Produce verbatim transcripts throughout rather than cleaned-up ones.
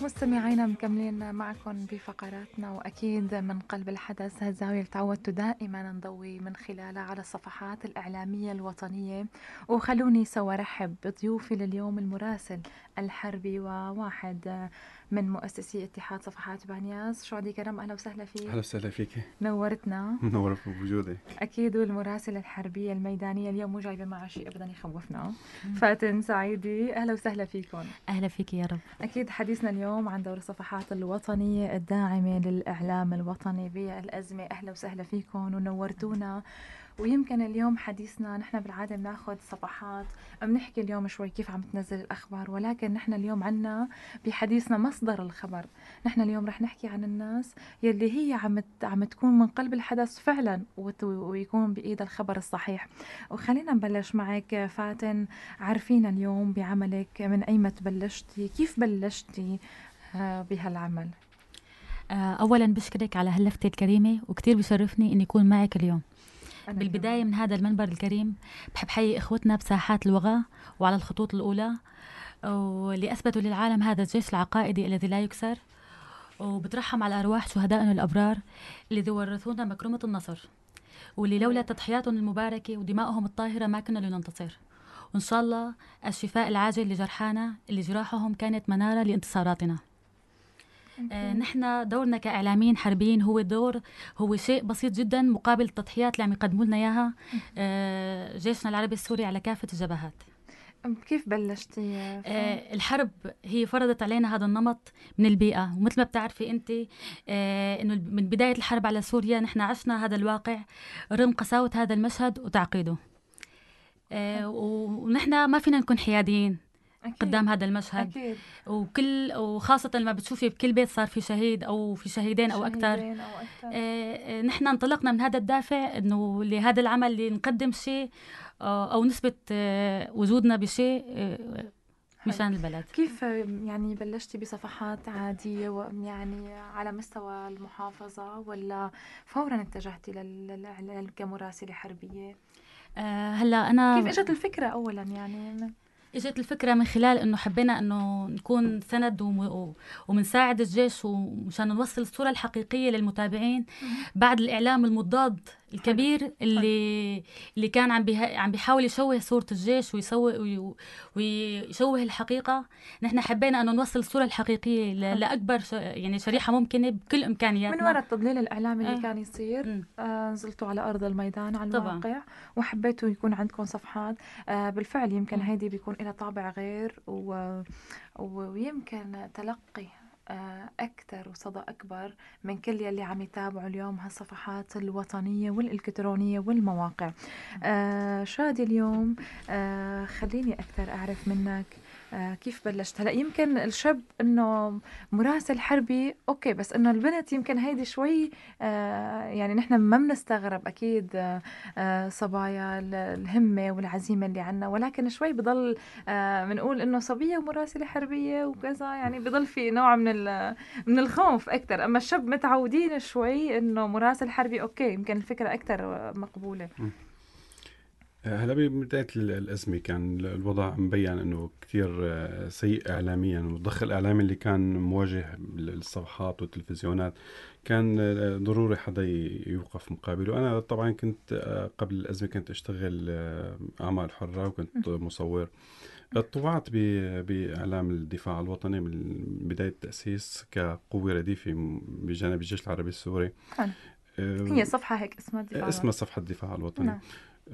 مستمعينا مكملين معكم بفقراتنا، وأكيد من قلب الحدث هالزاوية اللي تعودتوا دائما نضوي من خلالها على الصفحات الإعلامية الوطنية. وخلوني سوا رحب بضيوفي لليوم، المراسل الحربي وواحد من مؤسسي اتحاد صفحات بانياس، شعدي كرم. أهلا وسهلا فيك. أهلا وسهلا فيك. نورتنا. منور بوجودك. أكيد. والمراسلة الحربية الميدانية اليوم مو جايبة معها شيء أبدا يخوفنا، فاتن سعيدي. أهلا وسهلا فيكم. أهلا فيك يا رب. أكيد حديثنا اليوم عن دور الصفحات الوطنية الداعمة للإعلام الوطني بالأزمة. أهلا وسهلا فيكم ونورتونا. ويمكن اليوم حديثنا، نحن بالعادة بناخد صفحات بنحكي اليوم شوي كيف عم تنزل الأخبار، ولكن نحن اليوم عنا بحديثنا مصدر الخبر. نحن اليوم رح نحكي عن الناس يلي هي عم عم تكون من قلب الحدث فعلا، ويكون بإيد الخبر الصحيح. وخلينا نبلش معك فاتن. عارفين اليوم بعملك من أيمت بلشتي، كيف بلشتي بهالعمل؟ أولا بشكرك على هاللفتة الكريمة، وكتير بشرفني أني أكون معك اليوم. بالبداية من هذا المنبر الكريم بحب حيي إخوتنا بساحات الوغى وعلى الخطوط الأولى، واللي أثبتوا للعالم هذا الجيش العقائدي الذي لا يكسر، وبترحم على أرواح شهدائنا الأبرار اللي ورثونا مكرمة النصر، واللي لولا تضحياتهم المباركة ودمائهم الطاهرة ما كنا لننتصر. وإن شاء الله الشفاء العاجل لجرحانا اللي جراحهم كانت منارة لانتصاراتنا. آه نحن دورنا كإعلاميين حربيين هو دور هو شيء بسيط جدا مقابل التضحيات اللي عم يقدموا لنا إياها آه جيشنا العربي السوري على كافة الجبهات. كيف بلشتي؟ آه الحرب هي فرضت علينا هذا النمط من البيئة، ومثل ما بتعرفي أنت آه إنه من بداية الحرب على سوريا نحن عشنا هذا الواقع رغم قساوة هذا المشهد وتعقيده. آه ونحن ما فينا نكون حياديين أكيد. قدام هذا المشهد أكيد. وكل وخاصة لما بتشوفي بكل بيت صار في شهيد أو في شهيدين أو أكثر, أو أكثر. آه نحن انطلقنا من هذا الدافع إنه لهذا العمل اللي نقدم شيء آه أو نثبت آه وجودنا بشيء آه مشان البلد. كيف يعني بلشتي بصفحات عادية يعني على مستوى المحافظة، ولا فورا اتجهتي لل كمراسلة حربية؟ آه هلا أنا كيف اجت الفكرة أولا؟ يعني اجت الفكرة من خلال انه حبينا انه نكون سند ومنساعد الجيش ومشان نوصل الصورة الحقيقية للمتابعين بعد الاعلام المضاد الكبير اللي اللي كان عم عم بيحاول يشوه صورة الجيش ويسوي ويشوه الحقيقة. نحن حبينا انه نوصل الصورة الحقيقية لاكبر يعني شريحة ممكنة بكل امكانياتنا. من وراء التضليل الاعلامي اللي آه. كان يصير آه نزلتوا على ارض الميدان على الواقع طبعا. وحبيتوا يكون عندكم صفحات آه بالفعل يمكن م. هيدي بيكون لها طابع غير و... ويمكن تلقي أكثر وصدى أكبر من كل يلي عم يتابعوا اليوم هالصفحات الوطنية والإلكترونية والمواقع. آه شادي اليوم آه خليني أكثر أعرف منك آه كيف بلشت. هلا يمكن الشاب إنه مراسل حربي أوكي، بس إنه البنت يمكن هيدي شوي آه يعني نحن ما بنستغرب أكيد آه آه صبايا الهمة والعزيمة اللي عنا، ولكن شوي بضل بنقول آه إنه صبية ومراسلة حربية وكذا، يعني بضل في نوع من من الخوف أكتر. أما الشاب متعودين شوي إنه مراسل حربي أوكي، يمكن الفكرة أكتر مقبولة. هلا ببداية الأزمة كان الوضع مبين إنه كتير سيء إعلاميا، والضخ الإعلامي اللي كان مواجه للصفحات والتلفزيونات كان ضروري حدا يوقف مقابله. أنا طبعا كنت قبل الأزمة كنت أشتغل أعمال حرة وكنت مصور. طوعت بإعلام الدفاع الوطني من بداية التأسيس كقوة رديفة بجانب الجيش العربي السوري. هي صفحة هيك اسمها الدفاع اسمها صفحة الدفاع الوطني. نعم.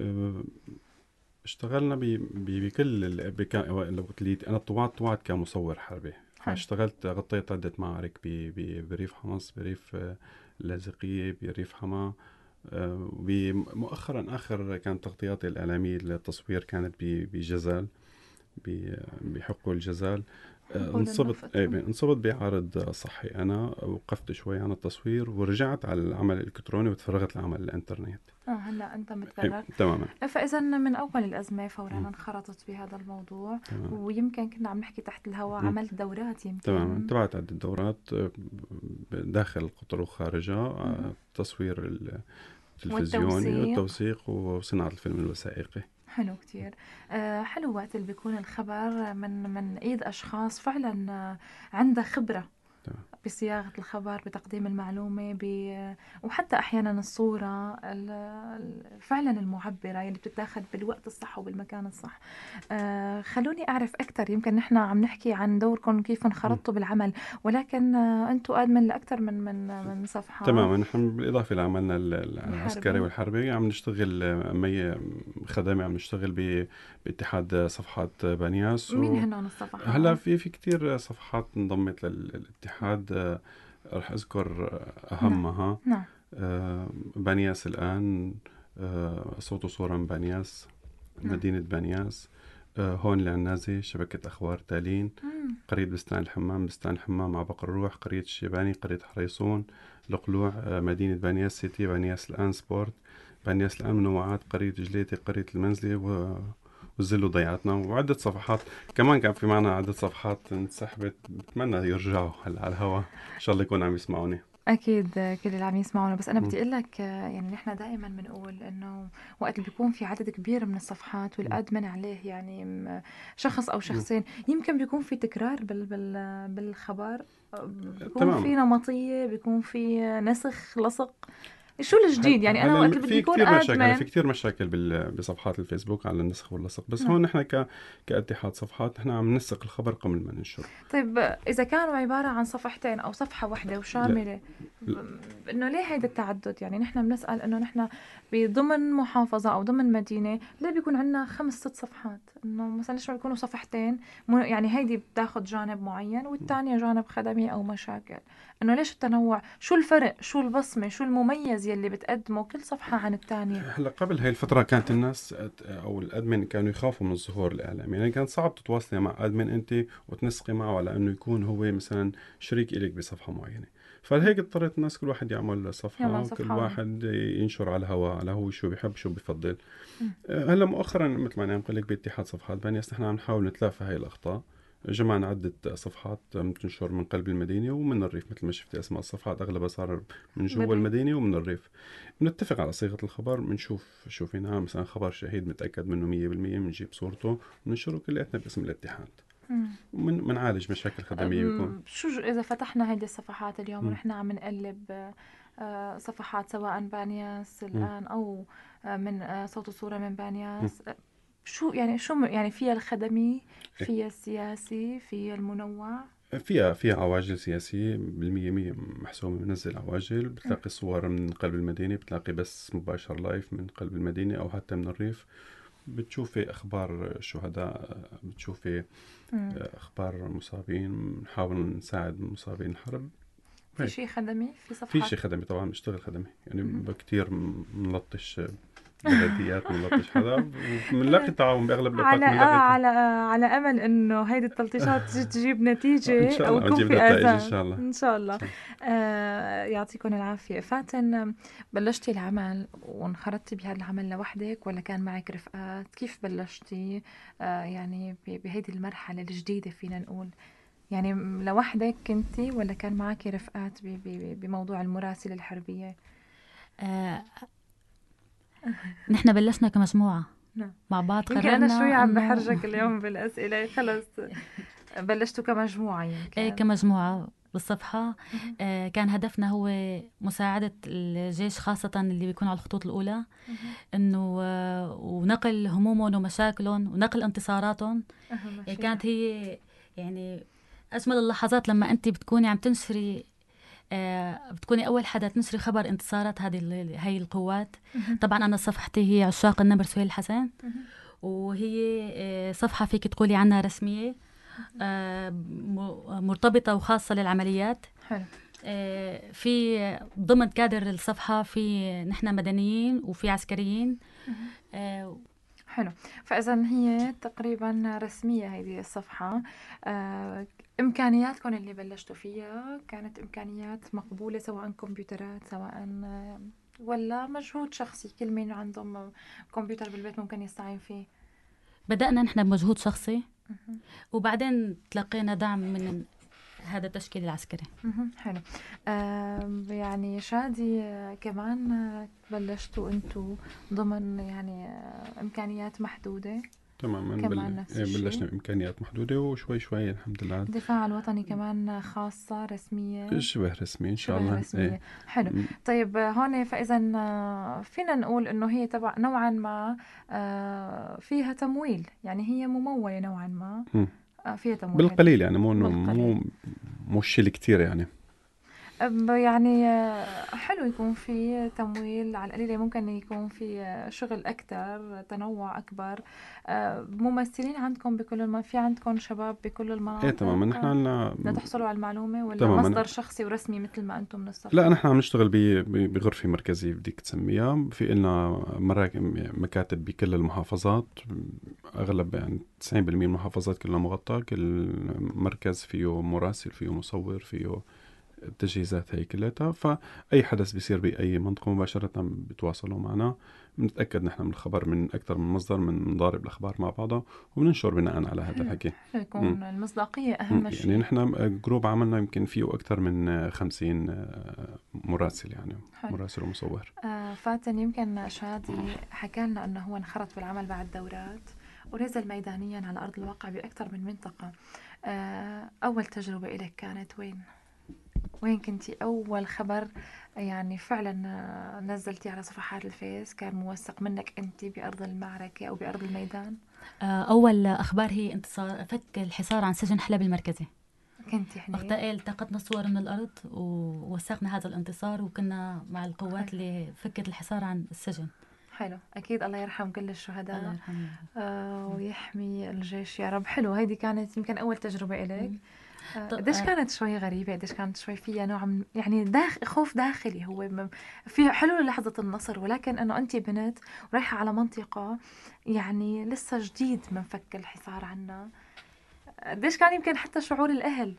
اشتغلنا بكل لو قلت لي أنا طوعت طوعت كمصور حربي. اشتغلت غطيت عدة معارك بريف حمص، بريف اللاذقية، بريف حما. ومؤخرا آخر كانت تغطياتي الإعلامية للتصوير كانت بجزال، بحقول الجزال. انصبت اي انصبت بعرض صحي. انا وقفت شوي عن التصوير ورجعت على العمل الالكتروني وتفرغت لعمل الانترنت. اه هلا انت متفرغ تماما. فاذا من اول الازمه فورا انخرطت بهذا الموضوع. تمام. ويمكن كنا عم نحكي تحت الهواء عملت دورات يمكن. تماما. تبعت عدة دورات داخل القطر وخارجها، تصوير التلفزيوني والتوثيق وصناعه الفيلم الوثائقي. حلو كتير. آه حلو وقت اللي بيكون الخبر من من ايد اشخاص فعلا آه عندها خبره بصياغة الخبر، بتقديم المعلومة، ب... وحتى أحيانا الصورة فعلا المعبرة اللي بتتاخد بالوقت الصح وبالمكان الصح. آه خلوني أعرف أكثر، يمكن نحن عم نحكي عن دوركم كيف انخرطتوا بالعمل، ولكن آه أنتم أدمن لأكثر من من من صفحة. تماما. نحن بالإضافة لعملنا العسكري والحربي عم نشتغل مي خدمي، عم نشتغل ب... باتحاد صفحات بانياس. مين و... هنون الصفحات؟ هلا في في كتير صفحات انضمت للاتحاد. رح أذكر أهمها. نعم. آه بانياس الآن، آه صوت وصورة من بانياس، نعم. مدينة بانياس، آه هون العنازة، شبكة أخبار تالين، مم. قرية بستان الحمام، بستان الحمام، عبق الروح، قرية الشيباني، قرية حريصون، القلوع، آه مدينة بانياس سيتي، بانياس الآن سبورت، بانياس الآن منوعات، قرية جليتي، قرية المنزلة، و والزل وضيعتنا، وعدة صفحات كمان. كان في معنا عدة صفحات انسحبت، بتمنى يرجعوا هلا على الهواء، ان شاء الله يكون عم يسمعوني. اكيد كل اللي عم يسمعونا. بس انا بدي اقول لك يعني نحن دائما بنقول انه وقت اللي بيكون في عدد كبير من الصفحات والادمن عليه يعني شخص او شخصين، يمكن بيكون في تكرار بال بال بالخبر، بيكون في نمطيه، بيكون في نسخ لصق. شو الجديد يعني؟ انا وقت بدي يكون ادمن في كتير مشاكل بصفحات الفيسبوك على النسخ واللصق، بس نعم. هون نحن ك كاتحاد صفحات نحن عم ننسق الخبر قبل ما ننشره. طيب اذا كانوا عباره عن صفحتين او صفحه واحده وشامله، انه ليه هيدا التعدد؟ يعني نحن بنسال انه نحن بضمن محافظه او ضمن مدينه ليه بيكون عندنا خمس ست صفحات؟ انه مثلا ليش ما بيكونوا صفحتين؟ يعني هيدي بتاخذ جانب معين والثانيه جانب خدمي او مشاكل. انه ليش التنوع؟ شو الفرق؟ شو البصمه؟ شو المميز يلي بتقدمه كل صفحه عن الثانيه؟ هلا قبل هاي الفتره كانت الناس او الادمن كانوا يخافوا من الظهور الاعلامي، يعني كان صعب تتواصلي مع ادمن انت وتنسقي معه على انه يكون هو مثلا شريك إليك بصفحه معينه. فهيك اضطرت الناس كل واحد يعمل صفحه، وكل واحد ينشر على الهواء على هو شو بيحب شو بيفضل. هلا مؤخرا مثل ما عم نقول لك باتحاد صفحات بانياس نحن عم نحاول نتلافى هاي الاخطاء. جمعنا عدة صفحات بتنشر من قلب المدينة ومن الريف، مثل ما شفتي أسماء الصفحات أغلبها صار من جوا المدينة ومن الريف. بنتفق على صيغة الخبر، بنشوف شو فينا مثلا خبر شهيد متأكد منه مية بالمية، بنجيب صورته وننشره كلياتنا باسم الاتحاد، ومن منعالج مشاكل خدمية. بيكون شو إذا فتحنا هيدي الصفحات اليوم ونحن عم نقلب صفحات سواء بانياس الآن أو من صوت وصورة من بانياس، شو يعني شو يعني فيها الخدمي، فيها السياسي، فيها المنوع، فيها فيها عواجل سياسية بالمية مية محسومة، بنزل عواجل، بتلاقي صور من قلب المدينة، بتلاقي بس مباشر لايف من قلب المدينة أو حتى من الريف، بتشوفي أخبار شهداء، بتشوفي م. أخبار مصابين، نحاول نساعد مصابين الحرب. في شيء خدمي في صفحات؟ في شيء خدمي طبعا، بشتغل خدمي يعني كتير ملطش بلديات، ملطش حدا، وبنلاقي تعاون باغلب الاوقات. على آه على على امل انه هيدي التلطيشات تجيب نتيجه او يكون في نتائج ان شاء الله ان شاء الله. آه يعطيكم العافيه. فاتن، بلشتي العمل وانخرطتي بهذا العمل لوحدك ولا كان معك رفقات؟ كيف بلشتي آه يعني بهيدي المرحله الجديده فينا نقول؟ يعني لوحدك كنتي ولا كان معك رفقات بموضوع المراسله الحربيه؟ آه نحن بلشنا كمجموعة نعم. مع بعض، قررنا. يمكن أنا شوي عم بحرجك اليوم بالأسئلة. خلص بلشتوا كمجموعة يمكن؟ إيه كمجموعة بالصفحة. آه كان هدفنا هو مساعدة الجيش خاصة اللي بيكون على الخطوط الأولى، إنه آه ونقل همومهم ومشاكلهم ونقل انتصاراتهم. يعني كانت هي يعني أجمل اللحظات لما أنت بتكوني عم تنشري، آه بتكوني أول حدا تنشري خبر انتصارات هذه هاي القوات. طبعا أنا صفحتي هي عشاق النمر سهيل الحسن، وهي آه صفحة فيك تقولي عنها رسمية، آه مرتبطة وخاصة للعمليات. حلو. آه في ضمن كادر الصفحة في نحن مدنيين وفي عسكريين. آه حلو. فإذا هي تقريبا رسمية هذه الصفحة. آه إمكانياتكم اللي بلشتوا فيها كانت إمكانيات مقبولة، سواء كمبيوترات سواء ولا مجهود شخصي؟ كل مين عندهم كمبيوتر بالبيت ممكن يستعين فيه؟ بدأنا نحن بمجهود شخصي، وبعدين تلقينا دعم من هذا التشكيل العسكري. حلو. آه يعني شادي آه كمان آه بلشتوا انتوا ضمن يعني آه امكانيات محدوده تماما. كمان بل... بلشنا بامكانيات محدوده وشوي شوي الحمد لله. الدفاع الوطني كمان خاصه رسميه شبه رسمي ان شاء شبه الله. رسميه. ايه. حلو. طيب هون فاذا فينا نقول انه هي تبع نوعا ما فيها تمويل، يعني هي مموله نوعا ما. م. فيها تمويل بالقليل يعني مو مو مو شيء كثير يعني. يعني حلو يكون في تمويل على القليلة، ممكن يكون في شغل أكتر، تنوع أكبر. ممثلين عندكم بكل الم... في عندكم شباب بكل المناطق؟ ايه تماما. نحن عنا لتحصلوا على المعلومة ولا تماماً. مصدر شخصي ورسمي مثل ما أنتم من الصف؟ لا نحن عم نشتغل بغرفة مركزية بديك تسميها. في لنا مكاتب بكل المحافظات، أغلب يعني تسعين بالمئة من المحافظات كلها مغطى. كل مركز فيه مراسل، فيه مصور، فيه التجهيزات هي كلها. فأي حدث بيصير بأي منطقة مباشرة بتواصلوا معنا. بنتأكد نحن من الخبر من أكثر من مصدر، من نضارب الأخبار مع بعضها وبننشر بناء على هذا الحكي. يكون المصداقية أهم شيء. يعني نحن جروب عملنا يمكن فيه أكثر من خمسين مراسل، يعني حلو. مراسل ومصور. آه فاتن، يمكن شادي حكى لنا أنه هو انخرط بالعمل بعد دورات ونزل ميدانيا على أرض الواقع بأكثر من منطقة. آه أول تجربة إلك كانت وين؟ وين كنتي أول خبر يعني فعلا نزلتي على صفحات الفيس كان موثق منك أنت بأرض المعركة أو بأرض الميدان؟ أول أخبار هي انتصار فك الحصار عن سجن حلب المركزي. كنتي هناك؟ وقتها التقطنا صور من الأرض ووثقنا هذا الانتصار، وكنا مع القوات حلو. اللي فكت الحصار عن السجن. حلو. أكيد الله يرحم كل الشهداء. الله يرحمه. آه ويحمي الجيش يا رب. حلو. هيدي كانت يمكن أول تجربة إليك. قديش كانت شوي غريبة؟ قديش كانت شوي فيها نوع من يعني داخل خوف داخلي؟ هو في حلو لحظة النصر، ولكن أنه أنت بنت ورايحة على منطقة يعني لسه جديد من فك الحصار عنا. قديش كان يمكن حتى شعور الأهل؟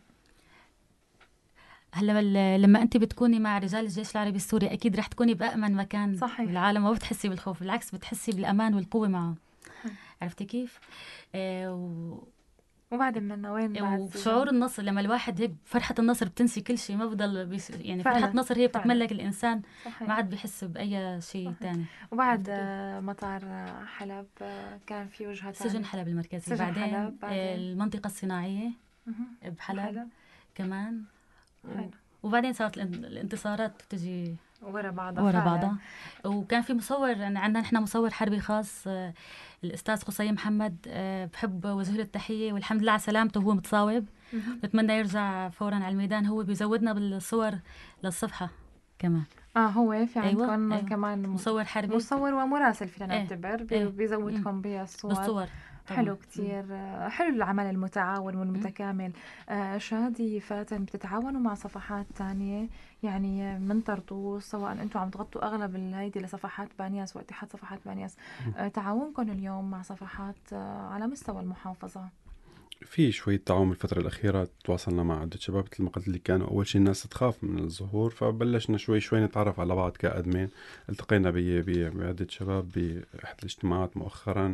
هلا لما أنت بتكوني مع رجال الجيش العربي السوري أكيد رح تكوني بأمن مكان صحيح. بالعالم، ما بتحسي بالخوف، بالعكس بتحسي بالأمان والقوة معه. عرفتي كيف؟ آه و... وبعد منه وين بعد؟ وشعور النصر لما الواحد هيك فرحة النصر بتنسي كل شيء، ما بضل بيس يعني فعلا. فرحة النصر هي بتتملك الإنسان. صحيح. ما عاد بيحس بأي شيء ثاني. وبعد مطار حلب كان في وجهة سجن حلب المركزي. سجن بعدين, حلب. بعدين المنطقة الصناعية بحلب. حلب كمان. و... وبعدين صارت الانتصارات تجي ورا بعضها ورا بعضها. وكان في مصور يعني عندنا نحن مصور حربي خاص الأستاذ قصي محمد، بحب وجه له التحية والحمد لله على سلامته، هو متصاوب. بتمنى يرجع فورا على الميدان. هو بيزودنا بالصور للصفحة كمان. اه هو في عندكم أيوة. أيوة. كمان مصور حربي، مصور ومراسل فينا نعتبر. أيه. بيزودكم بالصور. بالصور. حلو كتير. حلو العمل المتعاون والمتكامل. آه شادي فاتن، بتتعاونوا مع صفحات تانية يعني من طرطوس، سواء أنتم عم تغطوا أغلب هيدي لصفحات بانياس واتحاد صفحات بانياس، آه تعاونكم اليوم مع صفحات آه على مستوى المحافظة؟ في شوية تعاون الفترة الأخيرة. تواصلنا مع عدة شباب مثل ما قلت اللي كانوا أول شيء الناس تخاف من الظهور، فبلشنا شوي شوي نتعرف على بعض كأدمين. التقينا بعدة شباب بأحد الاجتماعات مؤخرا،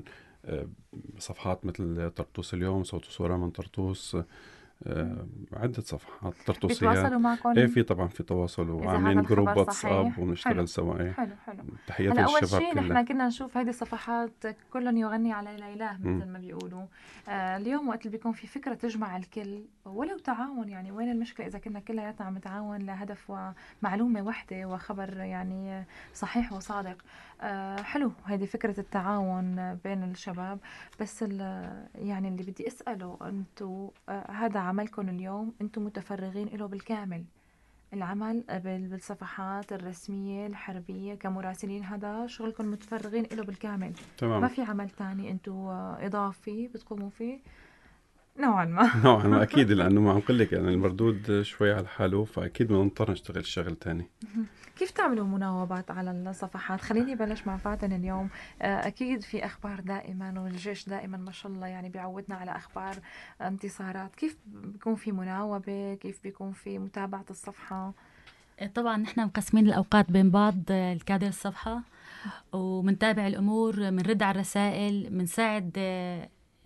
صفحات مثل طرطوس اليوم، صوت وصورة من طرطوس، آه، عدة صفحات طرطوسية. بيتواصلوا معكم؟ ايه في طبعا في تواصل، وعاملين جروب واتساب ونشتغل سوا. ايه حلو حلو. تحياتي للشباب كلها. اول شيء نحن كنا نشوف هيدي الصفحات كلهم يغني على ليلاه مثل ما بيقولوا. آه اليوم وقت اللي بيكون في فكرة تجمع الكل ولو تعاون، يعني وين المشكلة إذا كنا كلياتنا عم نتعاون لهدف ومعلومة واحدة وخبر يعني صحيح وصادق. آه حلو هيدي فكرة التعاون بين الشباب. بس يعني اللي بدي أسأله أنتو، آه هذا عملكم اليوم، أنتم متفرغين له بالكامل العمل بالصفحات الرسمية الحربية كمراسلين؟ هذا شغلكم متفرغين له بالكامل. تمام. ما في عمل تاني أنتم إضافي بتقوموا فيه نوعا ما؟ نوعا ما أكيد، لأنه ما عم قل لك يعني المردود شوي على حاله، فأكيد بنضطر نشتغل شغل تاني. كيف تعملوا مناوبات على الصفحات؟ خليني بلش مع فاتن اليوم. أكيد في أخبار دائما، والجيش دائما ما شاء الله يعني بيعودنا على أخبار انتصارات. كيف بيكون في مناوبة؟ كيف بيكون في متابعة الصفحة؟ طبعا نحن مقسمين الأوقات بين بعض الكادر الصفحة، ومنتابع الأمور، منرد على الرسائل، منساعد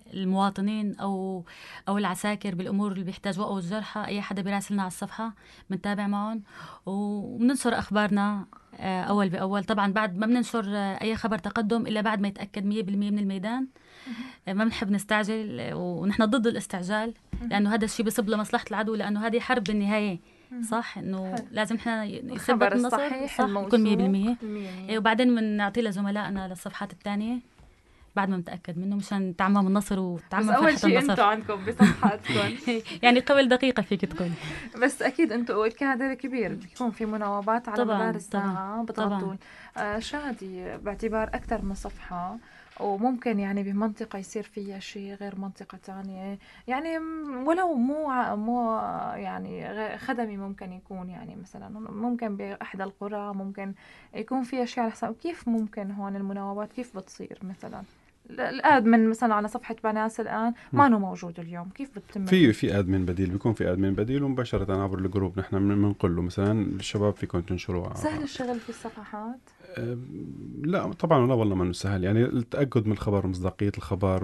المواطنين أو أو العساكر بالأمور اللي بيحتاجوها أو الجرحى، أي حدا بيراسلنا على الصفحة بنتابع معهم وبننشر أخبارنا أول بأول. طبعا بعد ما بننشر أي خبر تقدم إلا بعد ما يتأكد مية بالمية من الميدان. ما بنحب نستعجل، ونحن ضد الاستعجال لأنه هذا الشيء بيصب لمصلحة العدو، لأنه هذه حرب بالنهاية. صح إنه لازم إحنا يثبت النصر صح يكون مية بالمية. وبعدين بنعطيه لزملائنا للصفحات الثانية بعد ما نتأكد منه مشان تعمم النصر وتعمم فرحة النصر. بس أول شيء أنتوا عندكم بصفحاتكم يعني قبل دقيقة فيك تقول. بس أكيد أنتوا الكادر كبير بيكون في مناوبات على مدار الساعة بتغطون آه شادي باعتبار أكثر من صفحة، وممكن يعني بمنطقة يصير فيها شيء غير منطقة تانية، يعني ولو مو مو يعني خدمي ممكن يكون يعني مثلا ممكن بأحد القرى ممكن يكون فيها شيء على حساب. كيف ممكن هون المناوبات كيف بتصير؟ مثلا الادمن مثلا على صفحه بناس الان ما انه موجود اليوم، كيف بتتم؟ في في ادمن بديل، بيكون في ادمن بديل ومباشره عبر الجروب نحن بنقول له مثلا الشباب فيكم تنشروا. سهل الشغل في الصفحات؟ أه لا طبعا، لا والله ما سهل. يعني التاكد من الخبر، مصداقيه الخبر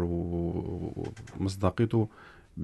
ومصداقيته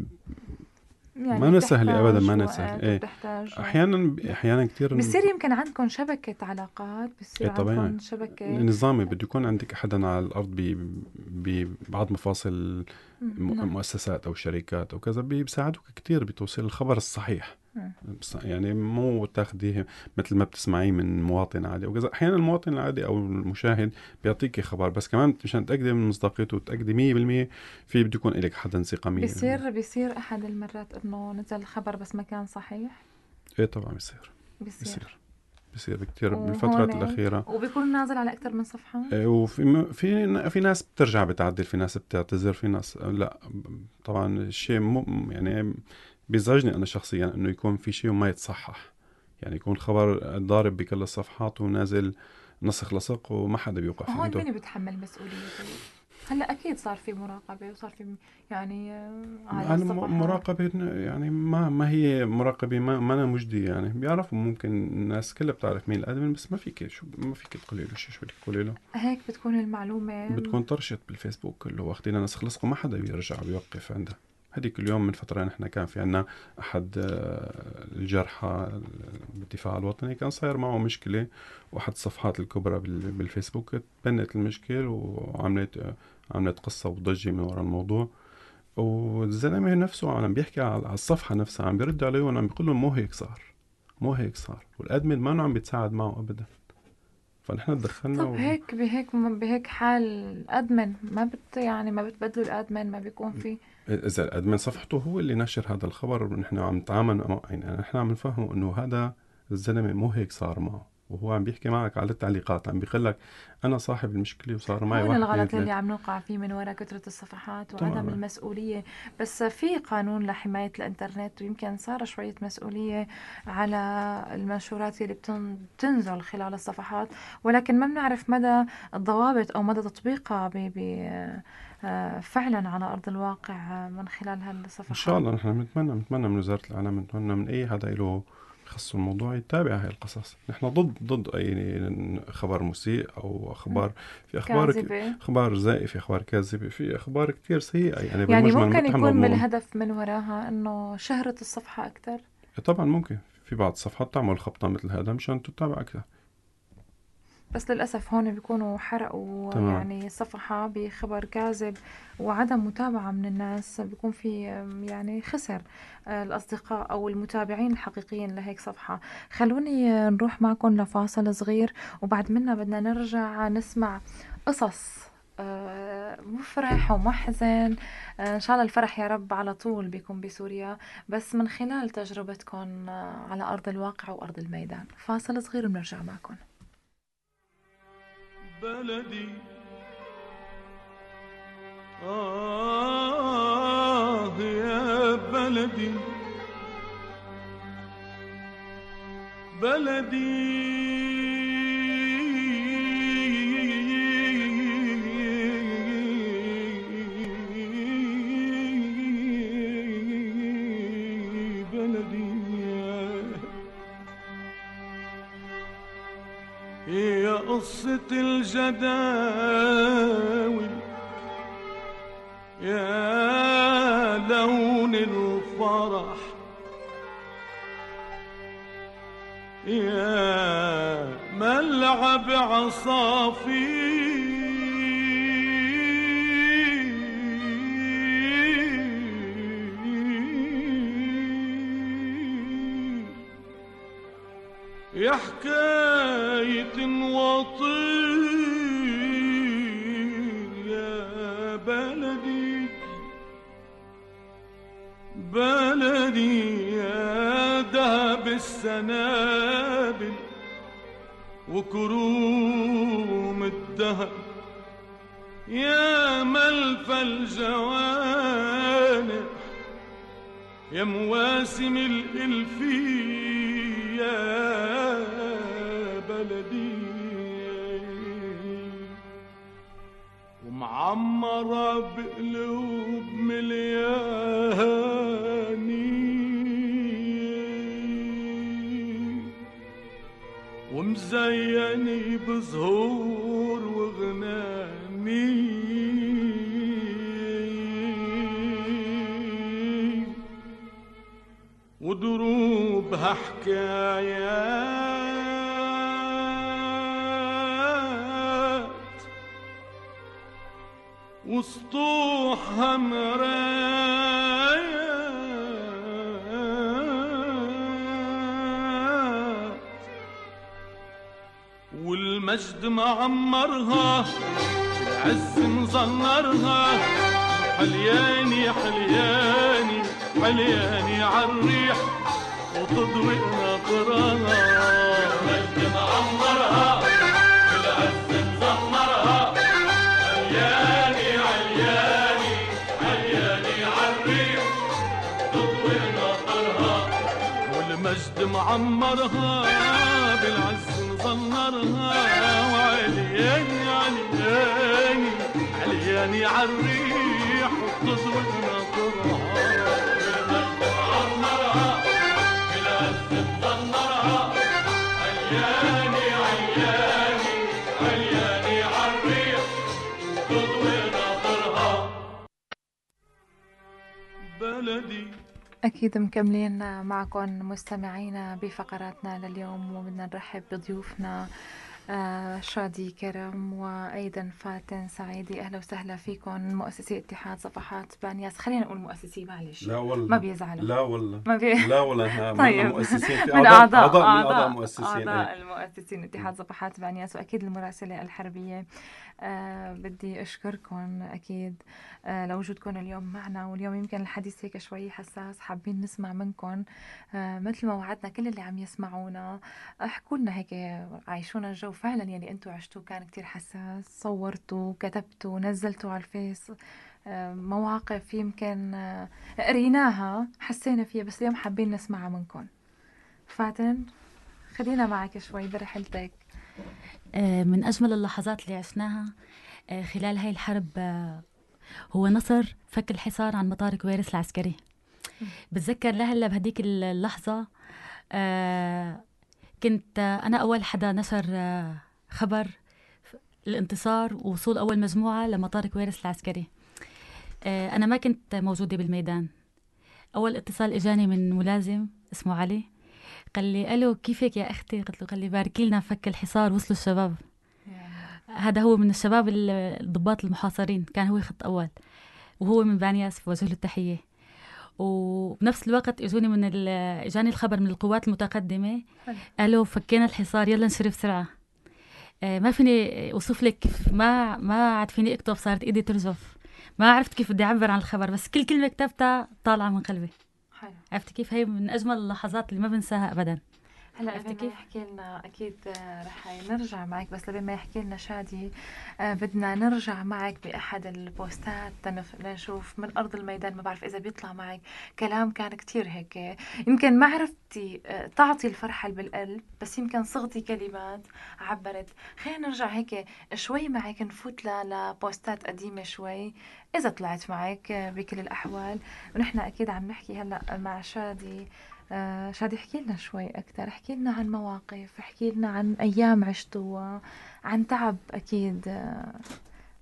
يعني ما سهل ابدا، ما سهل. ايه احيانا احيانا كثير بصير يمكن عندكم شبكه علاقات، بصير ايه عندكم شبكه نظامي، بده يكون عندك احدا على الارض ببعض مفاصل مؤسسات او شركات او كذا بيساعدوك كثير بتوصيل الخبر الصحيح. يعني مو تاخذيه مثل ما بتسمعيه من مواطن عادي او كذا. احيانا المواطن العادي او المشاهد بيعطيك خبر، بس كمان مشان تاكدي من مصداقيته وتاكدي مية بالمية في بده يكون لك حدا ثقه مية. بيصير بيصير احد المرات انه نزل الخبر بس ما كان صحيح؟ ايه طبعا بيصير بيصير بيصير, بيصير بكتير بالفترات الاخيره، وبيكون نازل على اكثر من صفحه. إيه وفي في في ناس بترجع بتعدل، في ناس بتعتذر، في ناس لا. طبعا الشيء مو يعني بيزعجني أنا شخصيا إنه يكون في شيء وما يتصحح، يعني يكون خبر ضارب بكل الصفحات ونازل نسخ لصق وما حدا بيوقف عنده. هون مين بيتحمل مسؤوليته؟ هلا أكيد صار في مراقبة وصار في يعني على الصفحات مراقبة، يعني ما ما هي مراقبة ما ما أنا مجدي، يعني بيعرفوا ممكن الناس كلها بتعرف مين الأدمن، بس ما فيك شو ما فيك تقولي له شو شو بدك تقولي له. هيك بتكون المعلومة بتكون طرشت بالفيسبوك اللي واخدينها نسخ لصق وما حدا بيرجع بيوقف عندها. هذيك اليوم من فترة نحن كان في عنا أحد الجرحى بالدفاع الوطني كان صاير معه مشكلة، وأحد الصفحات الكبرى بالفيسبوك تبنت المشكلة وعملت عملت قصة وضجة من وراء الموضوع، والزلمة نفسه عم بيحكي على الصفحة نفسها، عم بيرد عليه وعم بيقول له مو هيك صار، مو هيك صار، والأدمن ما عم بيتساعد معه أبدا. فنحن تدخلنا. طب و... هيك بهيك بهيك حال الادمن ما بت يعني ما بتبدلوا الادمن، ما بيكون في اذا الادمن صفحته هو اللي نشر هذا الخبر، نحن عم نتعامل يعني نحن عم نفهمه انه هذا الزلمه مو هيك صار معه، وهو عم بيحكي معك على التعليقات عم بيقول لك انا صاحب المشكله وصار معي واحد. الغلط اللي عم نوقع فيه من وراء كثره الصفحات وعدم طبعا. المسؤوليه. بس في قانون لحمايه الانترنت، ويمكن صار شويه مسؤوليه على المنشورات اللي بتنزل خلال الصفحات، ولكن ما بنعرف مدى الضوابط او مدى تطبيقها ب فعلا على ارض الواقع من خلال هالصفحات. ان شاء الله نحن بنتمنى بنتمنى من وزاره الاعلام، بنتمنى من اي حدا له خص الموضوع يتابع هاي القصص. نحن ضد ضد اي خبر مسيء او اخبار في اخبار كاذبة. اخبار زائفه، اخبار كاذبه، في اخبار كثير سيئه يعني يعني ممكن يكون بالهدف من وراها انه شهرة الصفحه اكثر. طبعا ممكن في بعض الصفحات تعمل خبطه مثل هذا مشان تتابع اكثر، بس للأسف هون بيكونوا حرقوا تمام. يعني صفحة بخبر كاذب وعدم متابعة من الناس، بيكون في يعني خسر الأصدقاء أو المتابعين الحقيقيين لهيك صفحة. خلوني نروح معكم لفاصل صغير، وبعد منا بدنا نرجع نسمع قصص مفرح ومحزن. إن شاء الله الفرح يا رب على طول بيكون بسوريا، بس من خلال تجربتكم على أرض الواقع وأرض الميدان. فاصل صغير ونرجع معكم. بلدي آه يا بلدي بلدي هي قصة الجداول يا لون الفرح يا ملعب عصافير يا حكاية وطير يا بلدي بلدي يا دهب السنابل وكروم الدهب يا ملف الجوانح يا مواسم الإلفية يا بلدي ومعمرة بقلوب ملياني ومزيني بزهور وغناني ودروبها حكايات وسطوحها مرايات والمجد معمرها العز مزنرها حلياني حلياني حلياني عالريح وتضوي ناطرها المجد معمرها العز مزنرها حلياني علياني حلياني عالريح تضوي ناطرها والمجد معمرها بالعز مزنرها وعلياني علياني علياني عالريح وتضوي ناطرها المجد معمرها بالعز مزنرها علياني علياني علياني عالريح تضوي ناطرها بلدي. أكيد مكملين معكم مستمعينا بفقراتنا لليوم وبدنا نرحب بضيوفنا آه شادي كرم وأيضا فاتن سعيدي. أهلا وسهلا فيكم مؤسسي اتحاد صفحات بانياس. خلينا نقول مؤسسي معلش لا والله ما بيزعلوا لا والله ما بي... لا والله طيب مؤسسين في من أعضاء أعضاء أعضاء من أعضاء أعضاء مؤسسين أعضاء أي. المؤسسين اتحاد صفحات بانياس وأكيد المراسلة الحربية. آه بدي أشكركم أكيد آه لوجودكم اليوم معنا. واليوم يمكن الحديث هيك شوي حساس، حابين نسمع منكم آه مثل ما وعدنا كل اللي عم يسمعونا. احكوا لنا هيك، عايشونا الجو فعلا يعني انتوا عشتوا كان كتير حساس، صورتوا كتبتوا نزلتوا على الفيس آه مواقف يمكن آه قريناها حسينا فيها، بس اليوم حابين نسمعها منكم. فاتن خلينا معك شوي برحلتك. من أجمل اللحظات اللي عشناها خلال هاي الحرب هو نصر فك الحصار عن مطار كويرس العسكري. بتذكر لهلا بهديك اللحظة كنت أنا أول حدا نشر خبر الانتصار ووصول أول مجموعة لمطار كويرس العسكري. أنا ما كنت موجودة بالميدان. أول اتصال إجاني من ملازم اسمه علي، قال لي ألو كيفك يا أختي؟ قلت له قال لي باركي لنا فك الحصار وصلوا الشباب. هذا هو من الشباب الضباط المحاصرين، كان هو خط أول وهو من بانياس، فوجه له التحية. وبنفس الوقت اجوني من اجاني الخبر من القوات المتقدمة قالوا فكينا الحصار يلا نشرب بسرعة. آه ما فيني اوصف لك، ما ما عاد فيني اكتب، صارت ايدي ترجف، ما عرفت كيف بدي اعبر عن الخبر، بس كل كلمة كتبتها طالعة من قلبي. حلو. عرفت كيف؟ هي من اجمل اللحظات اللي ما بنساها ابدا. هلا قبل ما يحكي لنا اكيد رح نرجع معك، بس قبل ما يحكي لنا شادي آه بدنا نرجع معك باحد البوستات لنشوف من ارض الميدان. ما بعرف اذا بيطلع معك كلام كان كتير هيك، يمكن ما عرفتي آه تعطي الفرحه اللي بالقلب، بس يمكن صغتي كلمات عبرت. خلينا نرجع هيك شوي معك، نفوت لبوستات قديمه شوي اذا طلعت معك آه بكل الاحوال. ونحن اكيد عم نحكي هلا مع شادي. آه شادي احكي لنا شوي أكتر، احكي لنا عن مواقف، احكي لنا عن أيام عشتوها، عن تعب أكيد آه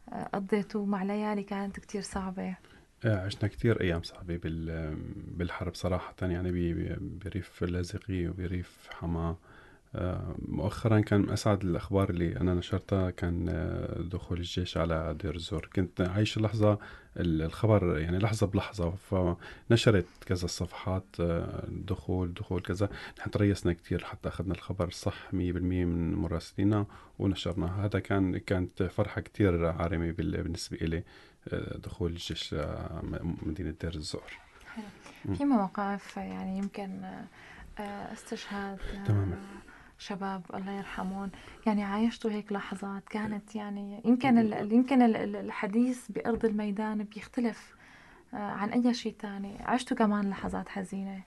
قضيتوا مع ليالي كانت كتير صعبة؟ عشنا كتير أيام صعبة بالحرب صراحة، يعني بريف اللاذقية وبريف حماة. مؤخرا كان من أسعد الأخبار اللي أنا نشرتها كان دخول الجيش على دير الزور. كنت عايش اللحظة الخبر يعني لحظة بلحظة، فنشرت كذا الصفحات دخول دخول كذا. نحن تريسنا كتير حتى أخذنا الخبر صح مية بالمية من مراسلينا ونشرناه. هذا كان كانت فرحة كتير عارمة بالنسبة إلي، دخول الجيش مدينة دير الزور. في مواقف يعني يمكن استشهاد تماما شباب الله يرحمون، يعني عايشتوا هيك لحظات كانت يعني يمكن ال يمكن ال الحديث بأرض الميدان بيختلف عن أي شيء تاني. عشتوا كمان لحظات حزينة؟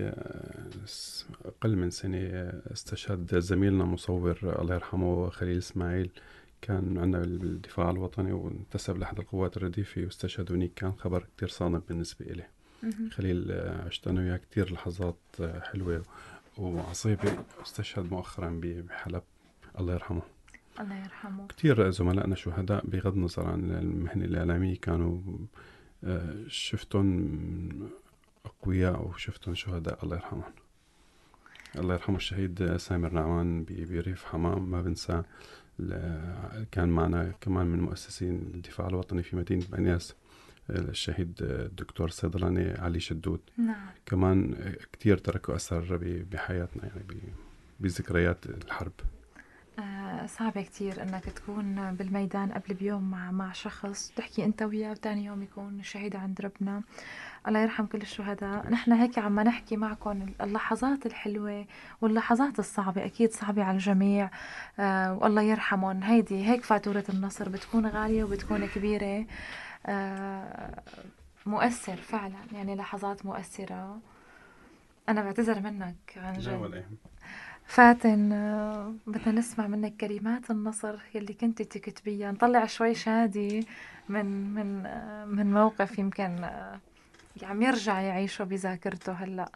بأقل من سنة استشهد زميلنا مصور الله يرحمه خليل إسماعيل، كان عندنا بالدفاع الوطني وانتسب لأحد القوات الرديفة واستشهد هناك. كان خبر كتير صادم بالنسبة إلي. خليل عشت أنا وياه كتير لحظات حلوة وعصيبة. استشهد مؤخرا بحلب الله يرحمه. الله يرحمه. كتير زملائنا شهداء بغض النظر عن المهنة الإعلامية كانوا شفتهم أقوياء وشفتهم شهداء الله يرحمهم. الله يرحمه الشهيد سامر نعمان بريف حمام، ما بنسى. كان معنا كمان من مؤسسين الدفاع الوطني في مدينة بنياس الشهيد الدكتور صيدلاني علي شدود. نعم. كمان كتير تركوا أثر بحياتنا يعني بذكريات الحرب. آه صعب كتير انك تكون بالميدان قبل بيوم مع مع شخص تحكي انت وياه وتاني يوم يكون شهيد عند ربنا. الله يرحم كل الشهداء. نحن هيك عم نحكي معكم اللحظات الحلوة واللحظات الصعبة، اكيد صعبة على الجميع. آه والله يرحمهم. هيدي هيك فاتورة النصر بتكون غالية وبتكون كبيرة. آه مؤثر فعلا، يعني لحظات مؤثرة. انا بعتذر منك عن جد فاتن. بدنا نسمع منك كلمات النصر يلي كنت تكتبيها، نطلع شوي شادي من من من موقف يمكن عم يرجع يعيشه بذاكرته هلا.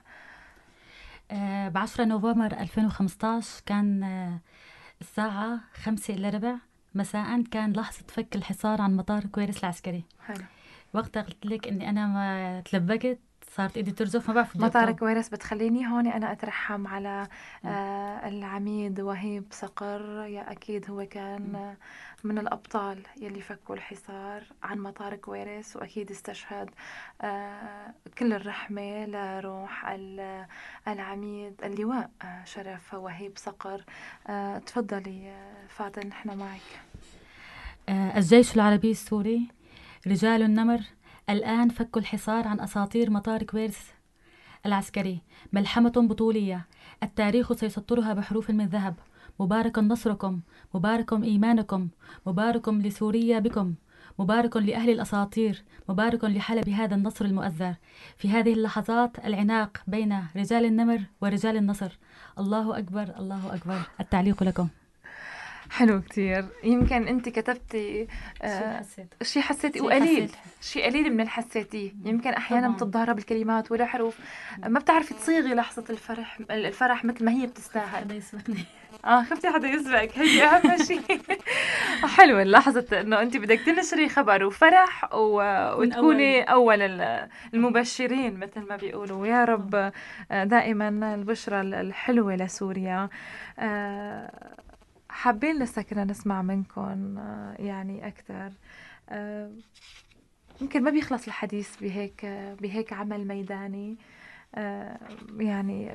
أه بعشرة نوفمبر ألفين وخمسطعش كان أه الساعة خمسة إلا ربع مساء، كان لحظة فك الحصار عن مطار كويرس العسكري. حلو. وقتها قلت لك إني أنا ما تلبكت، صارت ايدي ترجف، ما بعرف. مطار كويرس بتخليني هون انا اترحم على آه العميد وهيب صقر. يا اكيد هو كان من الابطال يلي فكوا الحصار عن مطار كويرس، واكيد استشهد. آه كل الرحمه لروح العميد اللواء آه شرف وهيب صقر. آه تفضلي فاتن، نحن معك. آه الجيش العربي السوري رجال النمر الآن فكوا الحصار عن أساطير مطار كويرس العسكري. ملحمة بطولية التاريخ سيسطرها بحروف من ذهب. مبارك نصركم، مبارك إيمانكم، مبارك لسوريا بكم، مبارك لأهل الأساطير، مبارك لحلب هذا النصر المؤذر. في هذه اللحظات العناق بين رجال النمر ورجال النصر. الله أكبر، الله أكبر. التعليق لكم. حلو كتير. يمكن انت كتبتي آه شيء حسيتي وقليل شيء قليل من الحسيتيه. يمكن احيانا بتتضارب الكلمات والحروف، ما بتعرفي تصيغي لحظه الفرح الفرح مثل ما هي بتستاهل. حدا يسبقني. اه خفتي حدا يسبقك، هي اهم شيء. حلوه اللحظه انه انت بدك تنشري خبر وفرح و... وتكوني اول المبشرين مثل ما بيقولوا. يا رب دائما البشرى الحلوه لسوريا. آه حابين لسه كنا نسمع منكم يعني أكثر. يمكن ما بيخلص الحديث بهيك بهيك عمل ميداني. يعني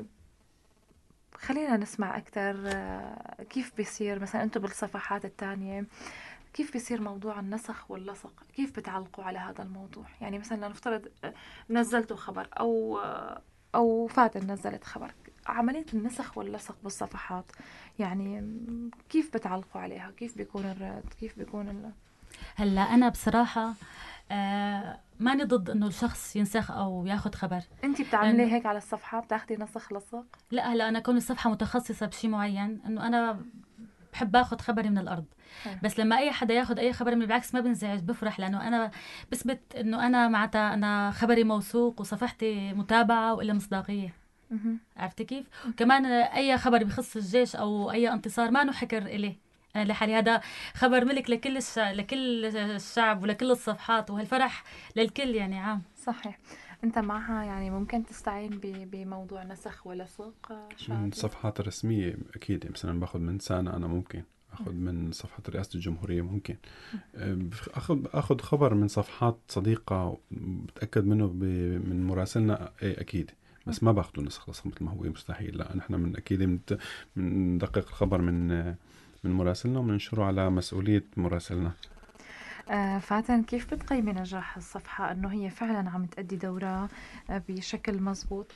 خلينا نسمع أكثر كيف بيصير مثلا أنتم بالصفحات الثانية، كيف بيصير موضوع النسخ واللصق، كيف بتعلقوا على هذا الموضوع؟ يعني مثلا نفترض نزلتوا خبر أو أو فاتن نزلت خبر، عملية النسخ واللصق بالصفحات يعني كيف بتعلقوا عليها؟ كيف بيكون الرد؟ كيف بيكون ال... هلا أنا بصراحة آه ماني ضد إنه الشخص ينسخ أو ياخد خبر. أنتي بتعملي لأن... هيك على الصفحة بتاخدي نسخ لصق؟ لا هلا أنا كون الصفحة متخصصة بشيء معين، إنه أنا بحب أخذ خبري من الأرض. هي. بس لما أي حدا ياخد أي خبر من بالعكس ما بنزعج، بفرح، لأنه أنا بثبت إنه أنا معناتها أنا خبري موثوق وصفحتي متابعة وإلا مصداقية. عرفتي كيف؟ كمان أي خبر بخص الجيش أو أي انتصار ما نحكر إليه، أنا لحالي هذا خبر ملك لكل الشعب، لكل الشعب ولكل الصفحات، وهالفرح للكل يعني عام. صحيح. أنت معها يعني ممكن تستعين بموضوع نسخ ولصق من الصفحات الرسمية أكيد، مثلا باخذ من سانا أنا ممكن أخذ من صفحة رئاسة الجمهورية ممكن أخذ أخذ خبر من صفحات صديقة بتأكد منه من مراسلنا إيه أكيد، بس ما باخذه نسخ لصق مثل ما هو مستحيل. لا نحن من أكيد بندقق الخبر من من مراسلنا ومننشره على مسؤولية مراسلنا. آه فاتن، كيف بتقيمي نجاح الصفحة أنه هي فعلا عم تأدي دورها بشكل مزبوط؟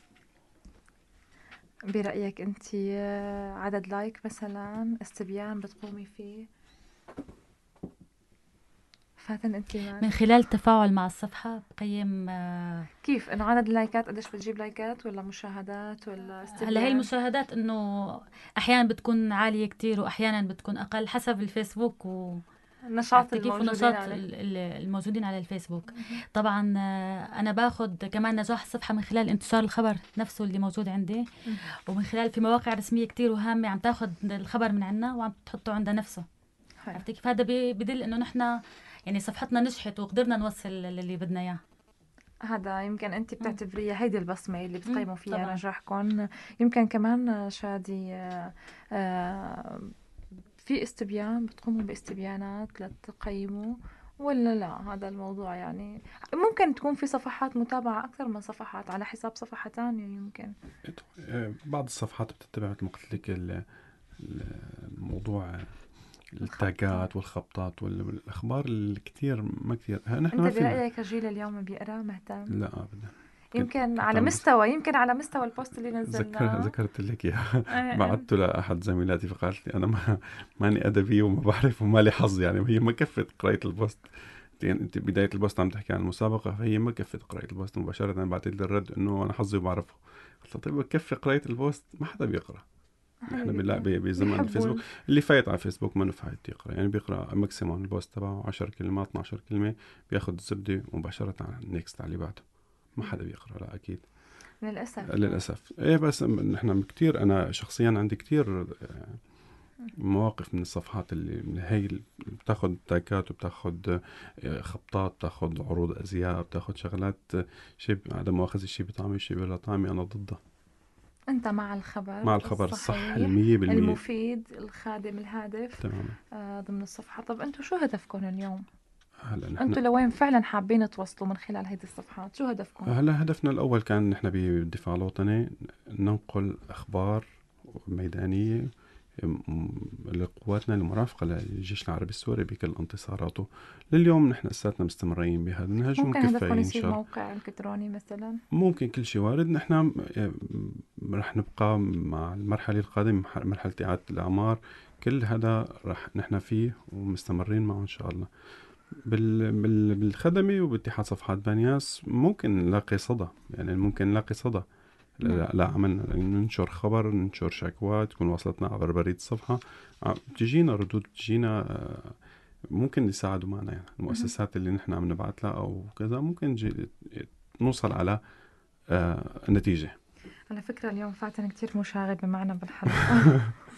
برأيك أنت عدد لايك مثلا، استبيان بتقومي فيه؟ فاتن أنت من خلال التفاعل مع الصفحة بقيم آه كيف إنه عدد اللايكات قديش بتجيب لايكات ولا مشاهدات ولا استبيان؟ هلا هي المشاهدات إنه أحيانا بتكون عالية كتير وأحيانا بتكون أقل حسب الفيسبوك و نشاط الموجودين نشاط الموجودين على الفيسبوك. طبعا انا باخذ كمان نجاح الصفحه من خلال انتشار الخبر نفسه اللي موجود عندي، ومن خلال في مواقع رسميه كتير وهامه عم تاخذ الخبر من عنا وعم تحطه عندها نفسه. عرفتي كيف؟ هذا بدل انه نحن يعني صفحتنا نجحت وقدرنا نوصل للي بدنا اياه. هذا يمكن انت بتعتبريها هيدي البصمه اللي بتقيموا فيها طبعاً نجاحكم. يمكن كمان شادي آآ آآ في استبيان بتقوموا باستبيانات لتقيموا ولا لا؟ هذا الموضوع يعني ممكن تكون في صفحات متابعة أكثر من صفحات على حساب صفحة تانية. يمكن بعض الصفحات بتتبع مثل ما قلت لك الموضوع التاجات والخبطات والأخبار الكتير ما كثير. أنت برأيك الجيل اليوم بيقرأ مهتم؟ لا أبدا. يمكن على مستوى يمكن على مستوى البوست اللي نزلناه ذكرت لك اياها بعثته لاحد زميلاتي فقالت لي انا ما ماني ادبي وما بعرف وما لي حظ، يعني وهي ما كفت قرايه البوست. انت بدايه البوست عم تحكي عن المسابقه، فهي ما كفت قرايه البوست مباشره. بعثت لي الرد انه انا حظي بعرفه. قلت له طيب بكفي قرايه البوست؟ ما حدا بيقرا. احنا بنلاقي بزمن الفيسبوك اللي فايت على الفيسبوك ما نفعت يقرا، يعني بيقرا ماكسيموم البوست تبعه عشر كلمات اثنعش كلمه، بياخذ الزبده مباشره على النكست على اللي بعده. ما حدا بيقرا. لا اكيد للأسف للأسف. إيه بس نحن كتير، أنا شخصيا عندي كتير مواقف من الصفحات اللي هي بتاخد تاكات وبتاخد خبطات، بتاخد عروض أزياء، بتاخد شغلات شيء عدم مؤاخذة، شيء بطعمي شيء بلا طعمي، أنا ضده. أنت مع الخبر مع الخبر الصح المية بالمية المفيد الخادم الهادف تماما آه ضمن الصفحة. طب أنتوا شو هدفكم اليوم؟ هلا نحن انتوا لوين فعلا حابين توصلوا من خلال هذه الصفحات؟ شو هدفكم؟ هلا هدفنا الاول كان نحن بالدفاع الوطني ننقل اخبار ميدانيه لقواتنا المرافقه للجيش العربي السوري بكل انتصاراته. لليوم نحن لساتنا مستمرين بهذا النهج ومكفيين ان شاء الله. موقع الكتروني مثلا ممكن، كل شيء وارد. نحن رح نبقى مع المرحله القادمه مرحله اعاده الاعمار، كل هذا رح نحن فيه ومستمرين معه ان شاء الله. بالخدمة وباتحاد صفحات بانياس ممكن نلاقي صدى، يعني ممكن نلاقي صدى لا عملنا ننشر خبر، ننشر شكوى تكون وصلتنا عبر بريد الصفحة، بتجينا ردود، بتجينا ممكن يساعدوا معنا. يعني المؤسسات اللي نحن عم نبعث لها أو كذا ممكن نوصل على نتيجة. على فكرة اليوم فاتن كتير مشاغبة معنا بالحلقة.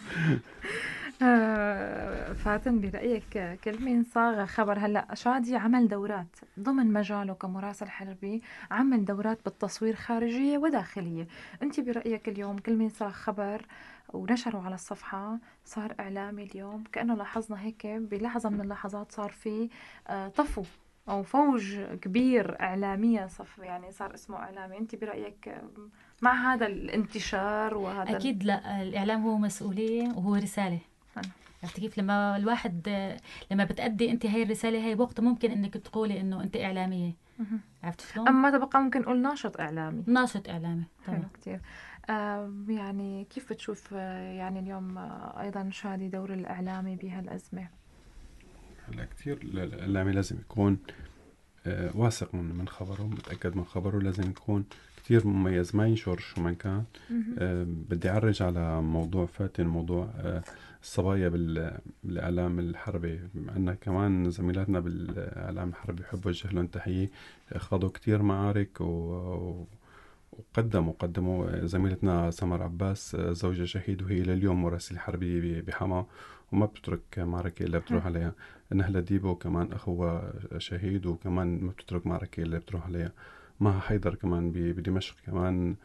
فاتن برأيك كل مين صاغ خبر هلأ شادي عمل دورات ضمن مجاله كمراسل حربي، عمل دورات بالتصوير خارجية وداخلية. انت برأيك اليوم كل مين صاغ خبر ونشره على الصفحة صار إعلامي اليوم؟ كأنه لاحظنا هيك بلحظة من اللحظات صار في طفو أو فوج كبير إعلامية صف، يعني صار اسمه إعلامي. انت برأيك مع هذا الانتشار وهذا؟ أكيد لا، الإعلام هو مسؤولية وهو رسالة. عرفتي كيف؟ لما الواحد لما بتأدي انت هاي الرساله هاي بوقت ممكن انك تقولي انه انت اعلاميه. عرفتي شلون؟ اما تبقى ممكن نقول ناشط اعلامي. ناشط اعلامي حلو كثير. آه يعني كيف بتشوف يعني اليوم ايضا شادي دور الاعلامي بهالازمه؟ هلا كثير الاعلامي لازم يكون آه واثق من من خبره، متاكد من خبره، لازم يكون كثير مميز، ما ينشر شو من كان. آه بدي أعرج على موضوع فاتن، موضوع آه الصبايا بالإعلام الحربي. عندنا كمان زميلاتنا بالإعلام الحربي بحب وجه لهم تحية، خاضوا كتير معارك و... وقدموا قدموا زميلتنا سمر عباس زوجة شهيد وهي لليوم مراسلة حربية بحما وما بتترك معركة إلا بتروح عليها. نهلة ديبو كمان أخوها شهيد وكمان ما بتترك معركة إلا بتروح عليها. مها حيدر كمان بدمشق كمان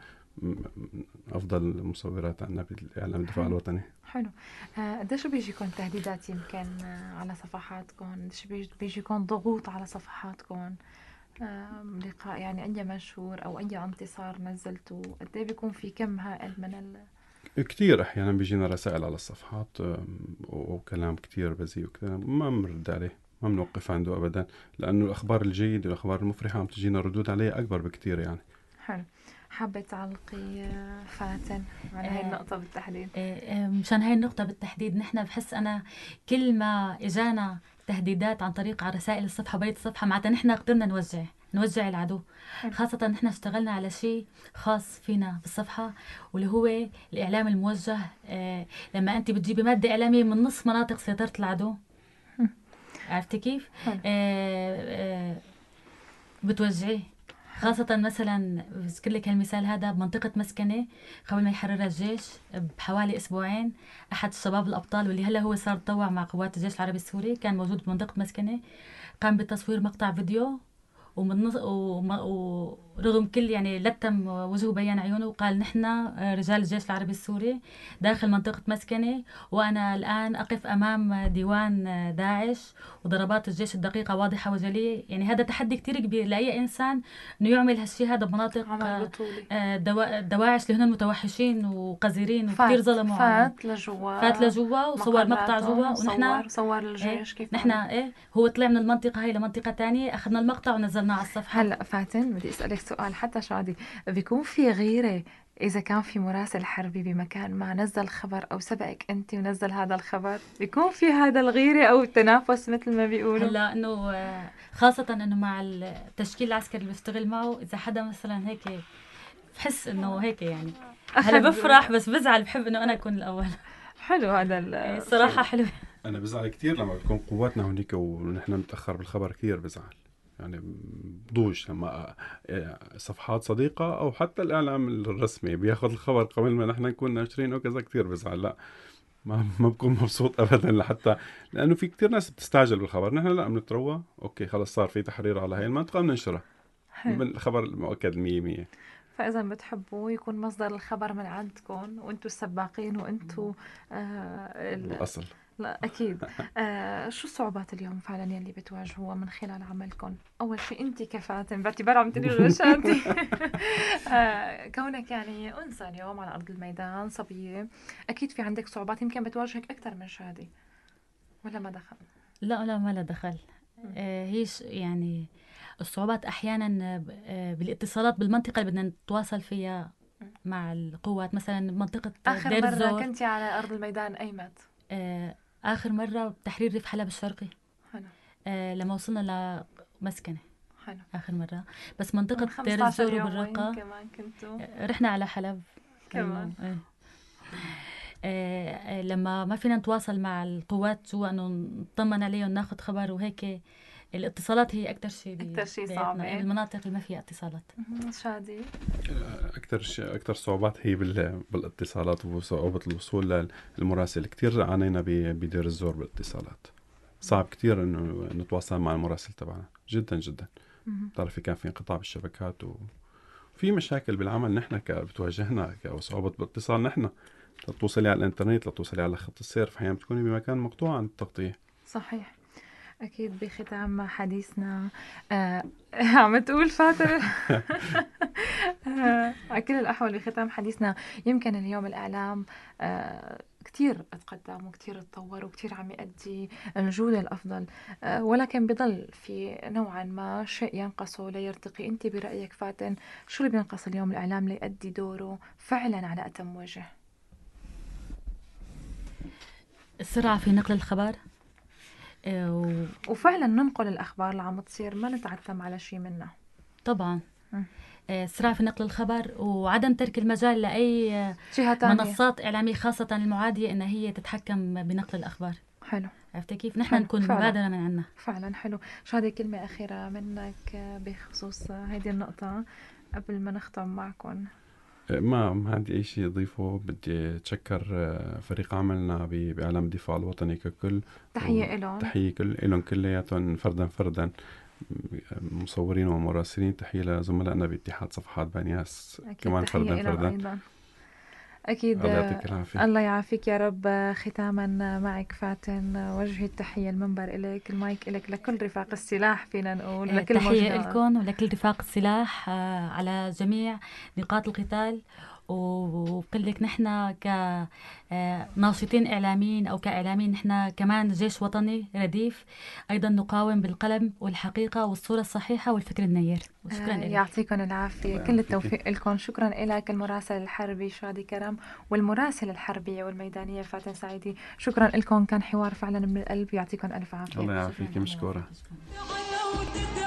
أفضل مصورات عنا بالإعلام الدفاع الوطني. حلو. قديش بيجيكم تهديدات يمكن على صفحاتكم؟ قديش بيجيكم ضغوط على صفحاتكم؟ لقاء يعني أي مشهور أو أي انتصار نزلته قد ايه بيكون في كم هائل من ال كتير أحيانا بيجينا رسائل على الصفحات وكلام كتير بذيء وكلام ما بنرد عليه، ما بنوقف عنده أبدا، لأنه الأخبار الجيدة والأخبار المفرحة عم تجينا ردود عليها أكبر بكتير يعني. حلو. حابة تعلقي فاتن على هاي النقطة بالتحديد؟ مشان هاي النقطة بالتحديد نحن بحس أنا كل ما إجانا تهديدات عن طريق على رسائل الصفحة وبيت الصفحة معناتها نحن قدرنا نوجع نوجع العدو. خاصة نحن اشتغلنا على شيء خاص فينا بالصفحة واللي هو الإعلام الموجه. آه لما أنت بتجيبي مادة إعلامية من نصف مناطق سيطرة العدو، عرفتي كيف؟ آه آه بتوجعيه. خاصة مثلا بذكر لك هالمثال هذا بمنطقة مسكنة قبل ما يحررها الجيش بحوالي أسبوعين، أحد الشباب الأبطال واللي هلا هو صار تطوع مع قوات الجيش العربي السوري كان موجود بمنطقة مسكنة، قام بتصوير مقطع فيديو ومن نص... ورغم كل يعني لتم وجهه بيان عيونه وقال نحن رجال الجيش العربي السوري داخل منطقة مسكنة وأنا الآن أقف أمام ديوان داعش وضربات الجيش الدقيقة واضحة وجلية. يعني هذا تحدي كتير كبير لأي إنسان إنه يعمل هالشيء هذا بمناطق دوا... دواعش اللي هن متوحشين وقذرين وكتير ظلموا. فات لجوا فات لجوا وصور مقطع جوا ونحن صور الجيش كيف نحن إيه هو طلع من المنطقة هاي لمنطقة تانية أخذنا المقطع ونزلناه على الصفحة. هلا فاتن بدي أسألك سؤال حتى شادي، بيكون في غيرة إذا كان في مراسل حربي بمكان ما نزل خبر أو سبقك أنت ونزل هذا الخبر، بيكون في هذا الغيرة أو التنافس مثل ما بيقولوا؟ هلا إنه خاصة إنه مع التشكيل العسكري اللي بشتغل معه إذا حدا مثلا هيك بحس إنه هيك يعني هلا بفرح بس بزعل بحب إنه أنا أكون الأول. حلو هذا الصراحة حلو. أنا بزعل كتير لما بتكون قواتنا هونيك ونحن متأخر بالخبر كتير بزعل يعني بضوج لما صفحات صديقة أو حتى الإعلام الرسمي بياخد الخبر قبل ما نحن نكون ناشرين وكذا كتير بزعل. لا ما ما بكون مبسوط أبدا لحتى لأنه في كتير ناس بتستعجل بالخبر. نحن لا بنتروى أوكي خلاص صار في تحرير على هاي المنطقة بننشرها بالخبر المؤكد مية مية. فإذا بتحبوا يكون مصدر الخبر من عندكم وأنتوا السباقين وأنتوا آه الأصل. لا أكيد. آه شو الصعوبات اليوم فعلا يلي بتواجهوها من خلال عملكم؟ أول شيء أنت كفاتن باعتبار عم تدير رشاتي آه كونك يعني أنثى اليوم على أرض الميدان صبية، أكيد في عندك صعوبات يمكن بتواجهك أكثر من شادي، ولا ما دخل؟ لا لا ما لا دخل. آه هيش يعني الصعوبات أحيانا بالاتصالات بالمنطقة اللي بدنا نتواصل فيها مع القوات. مثلا منطقة دير الزور آخر مرة كنتي على أرض الميدان أيمت؟ آه آخر مرة بتحرير ريف حلب الشرقي. حلو. آه لما وصلنا لمسكنة. حلو. آخر مرة بس منطقة دير الزور وبالرقة كمان كنتوا آه رحنا على حلب كمان. آه. آه لما ما فينا نتواصل مع القوات جوا إنه نطمن عليهم ناخد خبر وهيك الاتصالات هي أكتر شيء أكتر شيء صعب بالمناطق اللي ما فيها اتصالات. شادي أكتر شيء أكتر صعوبات هي بالاتصالات وصعوبة الوصول للمراسل. كتير عانينا بدير الزور بالاتصالات، صعب كتير إنه نتواصل مع المراسل تبعنا جدا جدا. تعرفي كان في انقطاع بالشبكات وفي مشاكل بالعمل نحن بتواجهنا كصعوبة بالاتصال. نحن توصلي على الإنترنت لتوصلي على خط السير في حيان بتكوني بمكان مقطوع عن التغطية. صحيح. أكيد بختام حديثنا آه عم تقول فاتر آه على كل الأحوال بختام حديثنا يمكن اليوم الإعلام آه كتير اتقدم وكتير اتطور وكتير عم يؤدي الجودة الأفضل، آه ولكن بضل في نوعا ما شيء ينقصه ليرتقي. أنت برأيك فاتن شو اللي بينقص اليوم الإعلام ليؤدي دوره فعلا على أتم وجه؟ السرعة في نقل الخبر و... وفعلا ننقل الأخبار اللي عم تصير ما نتعتم على شيء منها. طبعا السرعة في نقل الخبر وعدم ترك المجال لأي منصات إعلامية خاصة المعادية إن هي تتحكم بنقل الأخبار. حلو. عرفتي كيف؟ نحن نكون مبادرة من عنا. فعلا حلو. شادي كلمة أخيرة منك بخصوص هذه النقطة قبل ما نختم معكم؟ ما ما عندي أي شيء أضيفه. بدي أتشكر فريق عملنا بإعلام الدفاع الوطني ككل. تحية لهم. تحية كل لهم كلياتهم فردا فردا، مصورين ومراسلين. تحية لزملائنا باتحاد صفحات بانياس كمان فردا فردا. أيضا. أكيد. الله يعطيك العافية. الله يعافيك يا رب. ختاما معك فاتن، وجه التحية المنبر إليك، المايك إليك، لكل رفاق السلاح فينا نقول، لكل تحية لكم ولكل رفاق السلاح على جميع نقاط القتال. وبقول لك نحن كناشطين إعلاميين أو كإعلاميين نحن كمان جيش وطني رديف، أيضا نقاوم بالقلم والحقيقة والصورة الصحيحة والفكر النير. وشكرا لك. يعطيكم العافية، كل التوفيق لكم. شكرا لك المراسل الحربي شادي كرم، والمراسل الحربية والميدانية فاتن سعيدي. شكرا لكم، كان حوار فعلا من القلب. يعطيكم ألف عافية. الله يعافيك، مشكورة.